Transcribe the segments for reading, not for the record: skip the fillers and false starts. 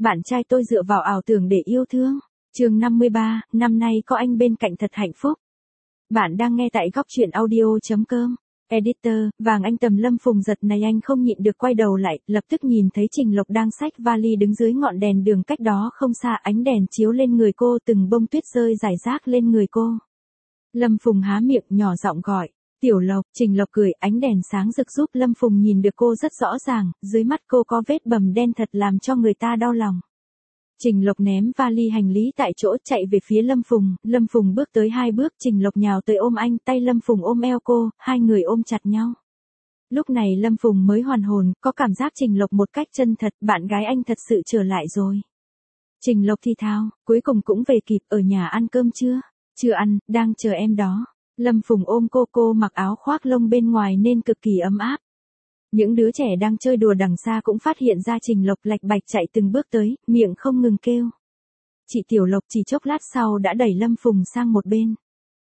Bạn trai tôi dựa vào ảo tưởng để yêu thương. Chương 53, năm nay có anh bên cạnh thật hạnh phúc. Bạn đang nghe tại góc truyện audio.com. Editor, vàng anh tầm Lâm Phùng giật này anh không nhịn được quay đầu lại, lập tức nhìn thấy Trình Lộc đang xách vali đứng dưới ngọn đèn đường cách đó không xa, ánh đèn chiếu lên người cô, từng bông tuyết rơi rải rác lên người cô. Lâm Phùng há miệng nhỏ giọng gọi, Tiểu Lộc. Trình Lộc cười, ánh đèn sáng rực giúp Lâm Phùng nhìn được cô rất rõ ràng, dưới mắt cô có vết bầm đen thật làm cho người ta đau lòng. Trình Lộc ném vali hành lý tại chỗ chạy về phía Lâm Phùng bước tới 2 bước, Trình Lộc nhào tới ôm anh, tay Lâm Phùng ôm eo cô, hai người ôm chặt nhau. Lúc này Lâm Phùng mới hoàn hồn, có cảm giác Trình Lộc một cách chân thật, bạn gái anh thật sự trở lại rồi. Trình Lộc thì thào, cuối cùng cũng về kịp, ở nhà ăn cơm chưa? Chưa ăn, đang chờ em đó. Lâm Phùng ôm cô mặc áo khoác lông bên ngoài nên cực kỳ ấm áp. Những đứa trẻ đang chơi đùa đằng xa cũng phát hiện ra Trình Lộc lạch bạch chạy từng bước tới, miệng không ngừng kêu. Chị Tiểu Lộc chỉ chốc lát sau đã đẩy Lâm Phùng sang một bên.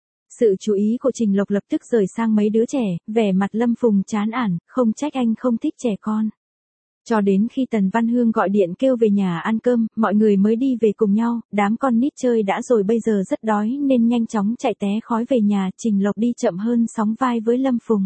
Sự chú ý của Trình Lộc lập tức rời sang mấy đứa trẻ, vẻ mặt Lâm Phùng chán ản, không trách anh không thích trẻ con. Cho đến khi Tần Văn Hương gọi điện kêu về nhà ăn cơm, mọi người mới đi về cùng nhau, đám con nít chơi đã rồi bây giờ rất đói nên nhanh chóng chạy té khói về nhà, Trình Lộc đi chậm hơn sóng vai với Lâm Phùng.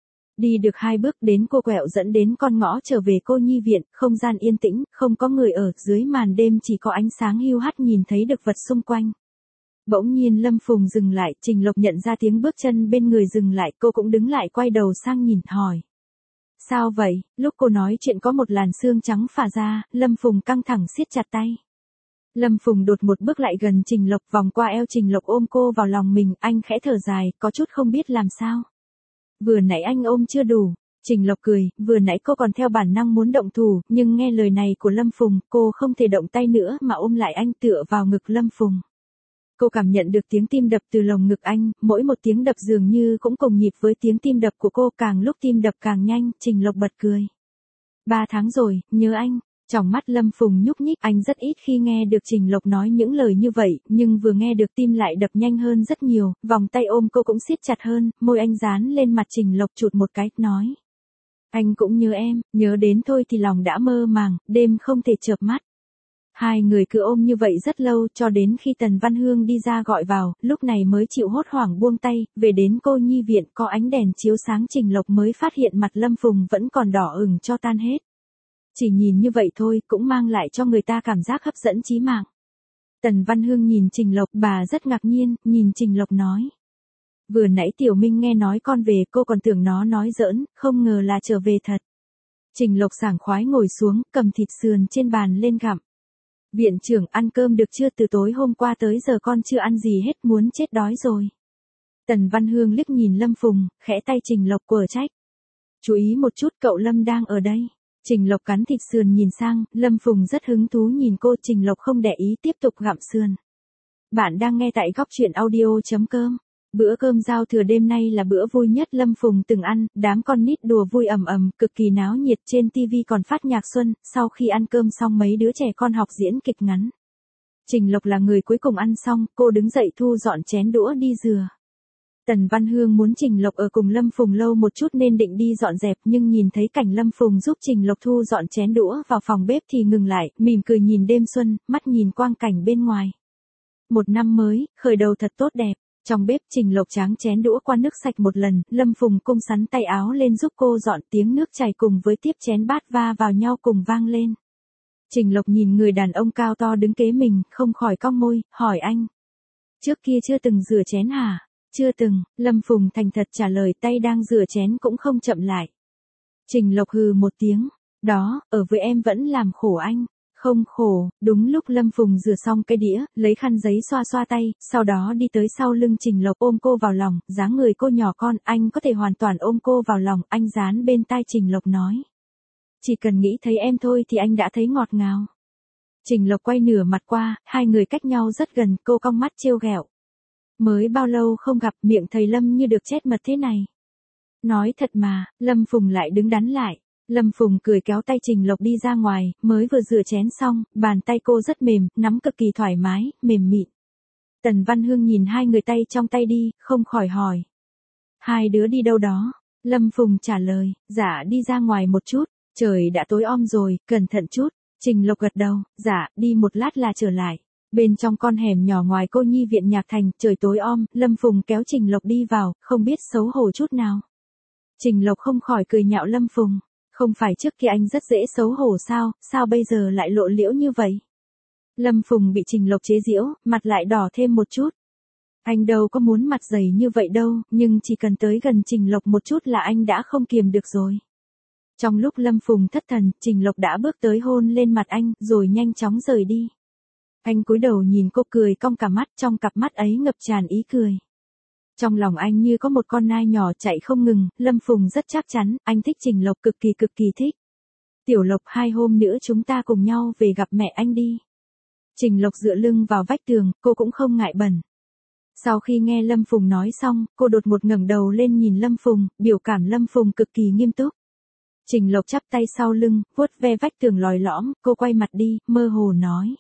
Đi được 2 bước đến cô quẹo dẫn đến con ngõ trở về cô nhi viện, không gian yên tĩnh, không có người ở, dưới màn đêm chỉ có ánh sáng hiu hắt nhìn thấy được vật xung quanh. Bỗng nhiên Lâm Phùng dừng lại, Trình Lộc nhận ra tiếng bước chân bên người dừng lại, cô cũng đứng lại quay đầu sang nhìn, hỏi. Sao vậy? Lúc cô nói chuyện có một làn xương trắng phả ra, Lâm Phùng căng thẳng siết chặt tay. Lâm Phùng đột một bước lại gần Trình Lộc, vòng qua eo Trình Lộc ôm cô vào lòng mình, anh khẽ thở dài, có chút không biết làm sao. Vừa nãy anh ôm chưa đủ. Trình Lộc cười, vừa nãy cô còn theo bản năng muốn động thủ, nhưng nghe lời này của Lâm Phùng, cô không thể động tay nữa mà ôm lại anh tựa vào ngực Lâm Phùng. Cô cảm nhận được tiếng tim đập từ lồng ngực anh, mỗi một tiếng đập dường như cũng cùng nhịp với tiếng tim đập của cô, càng lúc tim đập càng nhanh, Trình Lộc bật cười. 3 tháng rồi, nhớ anh. Trong mắt Lâm Phùng nhúc nhích, anh rất ít khi nghe được Trình Lộc nói những lời như vậy, nhưng vừa nghe được tim lại đập nhanh hơn rất nhiều, vòng tay ôm cô cũng siết chặt hơn, môi anh dán lên mặt Trình Lộc chụt một cái, nói. Anh cũng nhớ em, nhớ đến thôi thì lòng đã mơ màng, đêm không thể chợp mắt. Hai người cứ ôm như vậy rất lâu cho đến khi Tần Văn Hương đi ra gọi vào, lúc này mới chịu hốt hoảng buông tay, về đến cô nhi viện có ánh đèn chiếu sáng Trình Lộc mới phát hiện mặt Lâm Phùng vẫn còn đỏ ửng cho tan hết. Chỉ nhìn như vậy thôi cũng mang lại cho người ta cảm giác hấp dẫn chí mạng. Tần Văn Hương nhìn Trình Lộc, bà rất ngạc nhiên, nhìn Trình Lộc nói. Vừa nãy Tiểu Minh nghe nói con về, cô còn tưởng nó nói giỡn, không ngờ là trở về thật. Trình Lộc sảng khoái ngồi xuống, cầm thịt sườn trên bàn lên gặm. Viện trưởng ăn cơm được chưa, từ tối hôm qua tới giờ con chưa ăn gì hết, muốn chết đói rồi. Tần Văn Hương liếc nhìn Lâm Phùng, khẽ tay Trình Lộc quở trách. Chú ý một chút, cậu Lâm đang ở đây. Trình Lộc cắn thịt sườn nhìn sang, Lâm Phùng rất hứng thú nhìn cô, Trình Lộc không để ý tiếp tục gặm sườn. Bạn đang nghe tại góc truyện audio.com. Bữa cơm giao thừa đêm nay là bữa vui nhất Lâm Phùng từng ăn, đám con nít đùa vui ầm ầm, cực kỳ náo nhiệt, trên TV còn phát nhạc xuân, sau khi ăn cơm xong mấy đứa trẻ con học diễn kịch ngắn. Trình Lộc là người cuối cùng ăn xong, cô đứng dậy thu dọn chén đũa đi rửa. Tần Văn Hương muốn Trình Lộc ở cùng Lâm Phùng lâu một chút nên định đi dọn dẹp, nhưng nhìn thấy cảnh Lâm Phùng giúp Trình Lộc thu dọn chén đũa vào phòng bếp thì ngừng lại, mỉm cười nhìn đêm xuân, mắt nhìn quang cảnh bên ngoài. Một năm mới, khởi đầu thật tốt đẹp. Trong bếp Trình Lộc tráng chén đũa qua nước sạch một lần, Lâm Phùng cung sắn tay áo lên giúp cô dọn, tiếng nước chảy cùng với tiếp chén bát va vào nhau cùng vang lên. Trình Lộc nhìn người đàn ông cao to đứng kế mình, không khỏi cong môi, hỏi anh. Trước kia chưa từng rửa chén hả? Chưa từng, Lâm Phùng thành thật trả lời, tay đang rửa chén cũng không chậm lại. Trình Lộc hừ một tiếng, đó, ở với em vẫn làm khổ anh. Không khổ. Đúng lúc Lâm Phùng rửa xong cái đĩa, lấy khăn giấy xoa xoa tay, sau đó đi tới sau lưng Trình Lộc ôm cô vào lòng, dáng người cô nhỏ con, anh có thể hoàn toàn ôm cô vào lòng, anh dán bên tai Trình Lộc nói. Chỉ cần nghĩ thấy em thôi thì anh đã thấy ngọt ngào. Trình Lộc quay nửa mặt qua, hai người cách nhau rất gần, cô cong mắt trêu ghẹo. Mới bao lâu không gặp, miệng thầy Lâm như được chết mật thế này. Nói thật mà, Lâm Phùng lại đứng đắn lại. Lâm Phùng cười kéo tay Trình Lộc đi ra ngoài, mới vừa rửa chén xong, bàn tay cô rất mềm, nắm cực kỳ thoải mái, mềm mịn. Tần Văn Hương nhìn hai người tay trong tay đi, không khỏi hỏi. Hai đứa đi đâu đó? Lâm Phùng trả lời, dạ đi ra ngoài một chút, trời đã tối om rồi, cẩn thận chút. Trình Lộc gật đầu, dạ, đi một lát là trở lại. Bên trong con hẻm nhỏ ngoài cô nhi viện Nhạc Thành, trời tối om, Lâm Phùng kéo Trình Lộc đi vào, không biết xấu hổ chút nào. Trình Lộc không khỏi cười nhạo Lâm Phùng. Không phải trước kia anh rất dễ xấu hổ sao bây giờ lại lộ liễu như vậy? Lâm Phùng bị Trình Lộc chế giễu, mặt lại đỏ thêm một chút. Anh đâu có muốn mặt dày như vậy đâu, nhưng chỉ cần tới gần Trình Lộc một chút là anh đã không kiềm được rồi. Trong lúc Lâm Phùng thất thần, Trình Lộc đã bước tới hôn lên mặt anh, rồi nhanh chóng rời đi. Anh cúi đầu nhìn cô cười cong cả mắt, trong cặp mắt ấy ngập tràn ý cười. Trong lòng anh như có một con nai nhỏ chạy không ngừng, Lâm Phùng rất chắc chắn, anh thích Trình Lộc cực kỳ thích. Tiểu Lộc 2 hôm nữa chúng ta cùng nhau về gặp mẹ anh đi. Trình Lộc dựa lưng vào vách tường, cô cũng không ngại bẩn. Sau khi nghe Lâm Phùng nói xong, cô đột ngột ngẩng đầu lên nhìn Lâm Phùng, biểu cảm Lâm Phùng cực kỳ nghiêm túc. Trình Lộc chắp tay sau lưng, vuốt ve vách tường lòi lõm, cô quay mặt đi, mơ hồ nói.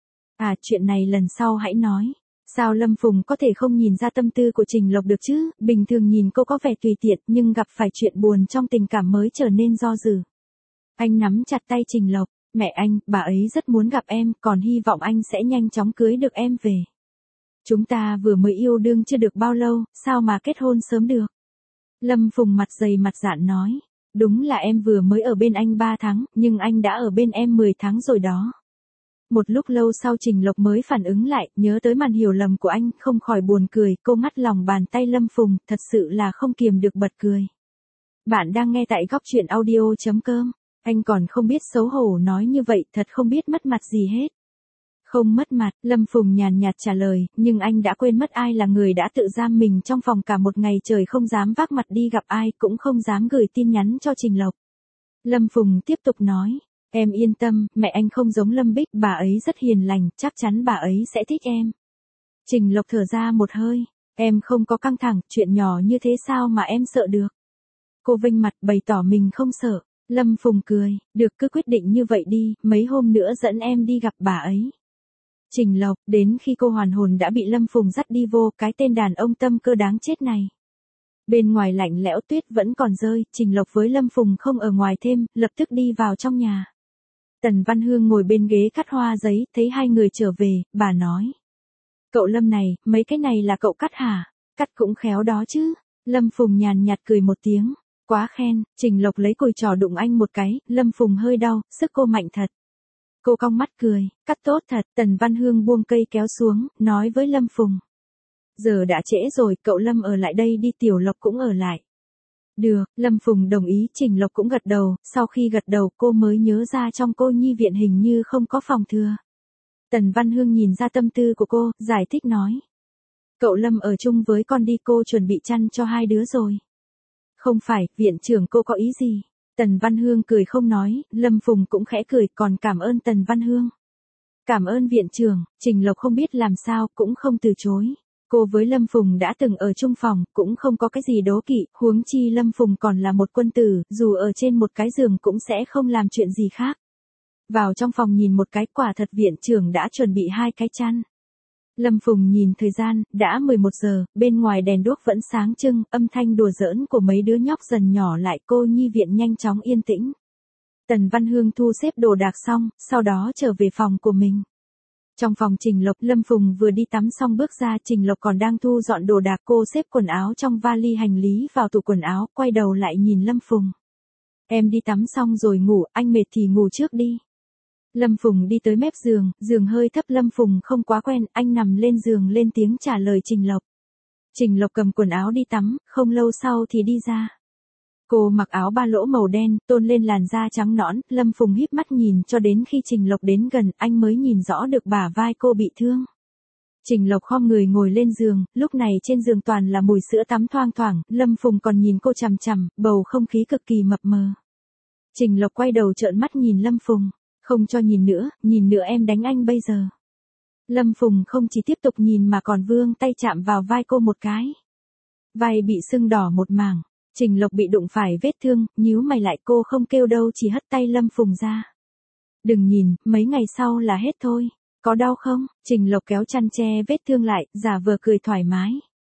Chuyện này lần sau hãy nói. Sao Lâm Phùng có thể không nhìn ra tâm tư của Trình Lộc được chứ, bình thường nhìn cô có vẻ tùy tiện nhưng gặp phải chuyện buồn trong tình cảm mới trở nên do dự. Anh nắm chặt tay Trình Lộc, mẹ anh, bà ấy rất muốn gặp em, còn hy vọng anh sẽ nhanh chóng cưới được em về. Chúng ta vừa mới yêu đương chưa được bao lâu, sao mà kết hôn sớm được? Lâm Phùng mặt dày mặt dạn nói, đúng là em vừa mới ở bên anh 3 tháng, nhưng anh đã ở bên em 10 tháng rồi đó. Một lúc lâu sau Trình Lộc mới phản ứng lại, nhớ tới màn hiểu lầm của anh, không khỏi buồn cười, cô ngắt lòng bàn tay Lâm Phùng, thật sự là không kiềm được bật cười. Bạn đang nghe tại góc truyện audio.com, anh còn không biết xấu hổ nói như vậy, thật không biết mất mặt gì hết. Không mất mặt, Lâm Phùng nhàn nhạt trả lời, nhưng anh đã quên mất ai là người đã tự giam mình trong phòng cả một ngày trời không dám vác mặt đi gặp ai, cũng không dám gửi tin nhắn cho Trình Lộc. Lâm Phùng tiếp tục nói. Em yên tâm, mẹ anh không giống Lâm Bích, bà ấy rất hiền lành, chắc chắn bà ấy sẽ thích em. Trình Lộc thở ra một hơi, em không có căng thẳng, chuyện nhỏ như thế sao mà em sợ được. Cô vênh mặt bày tỏ mình không sợ, Lâm Phùng cười, được cứ quyết định như vậy đi, mấy hôm nữa dẫn em đi gặp bà ấy. Trình Lộc, đến khi cô hoàn hồn đã bị Lâm Phùng dắt đi vô cái tên đàn ông tâm cơ đáng chết này. Bên ngoài lạnh lẽo tuyết vẫn còn rơi, Trình Lộc với Lâm Phùng không ở ngoài thêm, lập tức đi vào trong nhà. Tần Văn Hương ngồi bên ghế cắt hoa giấy, thấy hai người trở về, bà nói. Cậu Lâm này, mấy cái này là cậu cắt hả? Cắt cũng khéo đó chứ. Lâm Phùng nhàn nhạt cười một tiếng. Quá khen, Trình Lộc lấy cùi trò đụng anh một cái, Lâm Phùng hơi đau, sức cô mạnh thật. Cô cong mắt cười, cắt tốt thật, Tần Văn Hương buông cây kéo xuống, nói với Lâm Phùng. Giờ đã trễ rồi, cậu Lâm ở lại đây đi, Tiểu Lộc cũng ở lại. Được, Lâm Phùng đồng ý, Trình Lộc cũng gật đầu, sau khi gật đầu cô mới nhớ ra trong cô nhi viện hình như không có phòng thừa. Tần Văn Hương nhìn ra tâm tư của cô, giải thích nói. Cậu Lâm ở chung với con đi, cô chuẩn bị chăn cho 2 đứa rồi. Không phải, viện trưởng cô có ý gì? Tần Văn Hương cười không nói, Lâm Phùng cũng khẽ cười, còn cảm ơn Tần Văn Hương. Cảm ơn viện trưởng, Trình Lộc không biết làm sao, cũng không từ chối. Cô với Lâm Phùng đã từng ở chung phòng, cũng không có cái gì đố kỵ, huống chi Lâm Phùng còn là một quân tử, dù ở trên một cái giường cũng sẽ không làm chuyện gì khác. Vào trong phòng nhìn một cái, quả thật viện trưởng đã chuẩn bị 2 cái chăn. Lâm Phùng nhìn thời gian, đã 11 giờ, bên ngoài đèn đuốc vẫn sáng trưng, âm thanh đùa giỡn của mấy đứa nhóc dần nhỏ lại, cô nhi viện nhanh chóng yên tĩnh. Tần Văn Hương thu xếp đồ đạc xong, sau đó trở về phòng của mình. Trong phòng Trình Lộc, Lâm Phùng vừa đi tắm xong bước ra, Trình Lộc còn đang thu dọn đồ đạc, cô xếp quần áo trong vali hành lý vào tủ quần áo, quay đầu lại nhìn Lâm Phùng. Em đi tắm xong rồi ngủ, anh mệt thì ngủ trước đi. Lâm Phùng đi tới mép giường, giường hơi thấp, Lâm Phùng không quá quen, anh nằm lên giường lên tiếng trả lời Trình Lộc. Trình Lộc cầm quần áo đi tắm, không lâu sau thì đi ra. Cô mặc áo ba lỗ màu đen, tôn lên làn da trắng nõn, Lâm Phùng híp mắt nhìn cho đến khi Trình Lộc đến gần, anh mới nhìn rõ được bả vai cô bị thương. Trình Lộc khom người ngồi lên giường, lúc này trên giường toàn là mùi sữa tắm thoang thoảng, Lâm Phùng còn nhìn cô chằm chằm, bầu không khí cực kỳ mập mờ. Trình Lộc quay đầu trợn mắt nhìn Lâm Phùng, không cho nhìn nữa em đánh anh bây giờ. Lâm Phùng không chỉ tiếp tục nhìn mà còn vươn tay chạm vào vai cô một cái. Vai bị sưng đỏ một mảng. Trình Lộc bị đụng phải vết thương, nhíu mày lại, cô không kêu đâu, chỉ hất tay Lâm Phùng ra. Đừng nhìn, mấy ngày sau là hết thôi. Có đau không? Trình Lộc kéo chăn che vết thương lại, giả vờ cười thoải mái.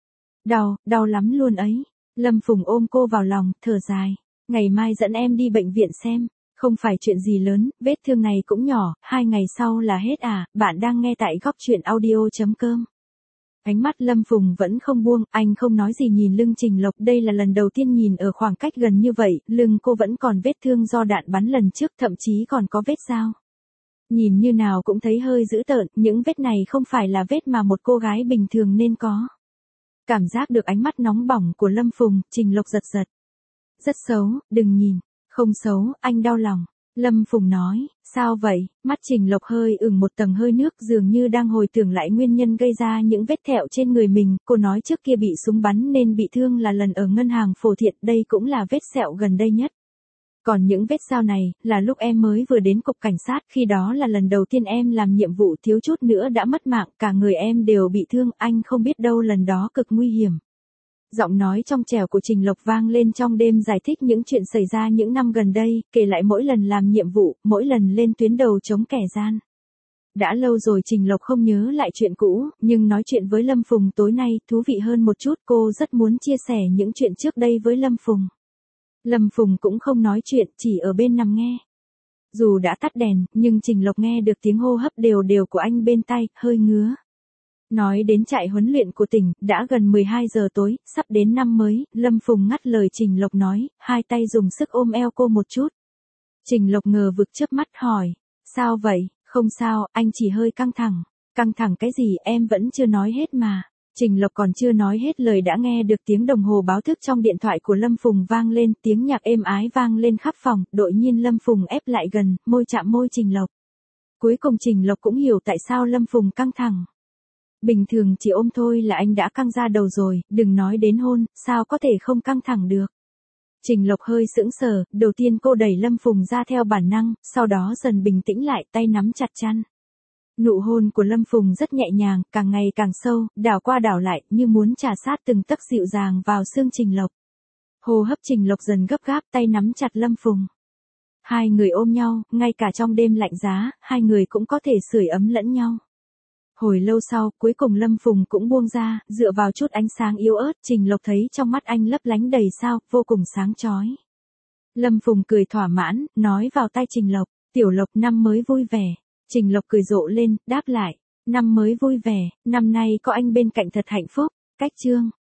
Đau lắm luôn ấy. Lâm Phùng ôm cô vào lòng, thở dài. Ngày mai dẫn em đi bệnh viện xem. Không phải chuyện gì lớn, vết thương này cũng nhỏ, 2 ngày sau là hết à, bạn đang nghe tại góc chuyện audio.com. Ánh mắt Lâm Phùng vẫn không buông, anh không nói gì nhìn lưng Trình Lộc, đây là lần đầu tiên nhìn ở khoảng cách gần như vậy, lưng cô vẫn còn vết thương do đạn bắn lần trước, thậm chí còn có vết dao. Nhìn như nào cũng thấy hơi dữ tợn, những vết này không phải là vết mà một cô gái bình thường nên có. Cảm giác được ánh mắt nóng bỏng của Lâm Phùng, Trình Lộc giật giật. Rất xấu, đừng nhìn. Không xấu, anh đau lòng. Lâm Phùng nói, sao vậy? Mắt Trình Lộc hơi ửng một tầng hơi nước, dường như đang hồi tưởng lại nguyên nhân gây ra những vết thẹo trên người mình. Cô nói trước kia bị súng bắn nên bị thương là lần ở ngân hàng Phổ Thiện, đây cũng là vết sẹo gần đây nhất. Còn những vết dao này, là lúc em mới vừa đến cục cảnh sát, khi đó là lần đầu tiên em làm nhiệm vụ, thiếu chút nữa đã mất mạng, cả người em đều bị thương, anh không biết đâu, lần đó cực nguy hiểm. Giọng nói trong trẻo của Trình Lộc vang lên trong đêm, giải thích những chuyện xảy ra những năm gần đây, kể lại mỗi lần làm nhiệm vụ, mỗi lần lên tuyến đầu chống kẻ gian. Đã lâu rồi Trình Lộc không nhớ lại chuyện cũ, nhưng nói chuyện với Lâm Phùng tối nay thú vị hơn một chút, cô rất muốn chia sẻ những chuyện trước đây với Lâm Phùng. Lâm Phùng cũng không nói chuyện, chỉ ở bên nằm nghe. Dù đã tắt đèn, nhưng Trình Lộc nghe được tiếng hô hấp đều đều của anh bên tai, hơi ngứa. Nói đến trại huấn luyện của tỉnh, đã gần 12 giờ tối, sắp đến năm mới, Lâm Phùng ngắt lời Trình Lộc nói, hai tay dùng sức ôm eo cô một chút. Trình Lộc ngờ vực chớp mắt hỏi, sao vậy? Không sao, anh chỉ hơi căng thẳng. Căng thẳng cái gì, em vẫn chưa nói hết mà. Trình Lộc còn chưa nói hết lời đã nghe được tiếng đồng hồ báo thức trong điện thoại của Lâm Phùng vang lên, tiếng nhạc êm ái vang lên khắp phòng, đột nhiên Lâm Phùng ép lại gần, môi chạm môi Trình Lộc. Cuối cùng Trình Lộc cũng hiểu tại sao Lâm Phùng căng thẳng. Bình thường chỉ ôm thôi là anh đã căng ra đầu rồi, đừng nói đến hôn, sao có thể không căng thẳng được. Trình Lộc hơi sững sờ, đầu tiên cô đẩy Lâm Phùng ra theo bản năng, sau đó dần bình tĩnh lại, tay nắm chặt chăn. Nụ hôn của Lâm Phùng rất nhẹ nhàng, càng ngày càng sâu, đảo qua đảo lại, như muốn trà sát từng tấc dịu dàng vào xương Trình Lộc. Hô hấp Trình Lộc dần gấp gáp, tay nắm chặt Lâm Phùng. Hai người ôm nhau, ngay cả trong đêm lạnh giá, hai người cũng có thể sưởi ấm lẫn nhau. Hồi lâu sau, cuối cùng Lâm Phùng cũng buông ra, dựa vào chút ánh sáng yếu ớt, Trình Lộc thấy trong mắt anh lấp lánh đầy sao, vô cùng sáng chói. Lâm Phùng cười thỏa mãn, nói vào tai Trình Lộc, Tiểu Lộc năm mới vui vẻ. Trình Lộc cười rộ lên, đáp lại, năm mới vui vẻ, năm nay có anh bên cạnh thật hạnh phúc. Cách chương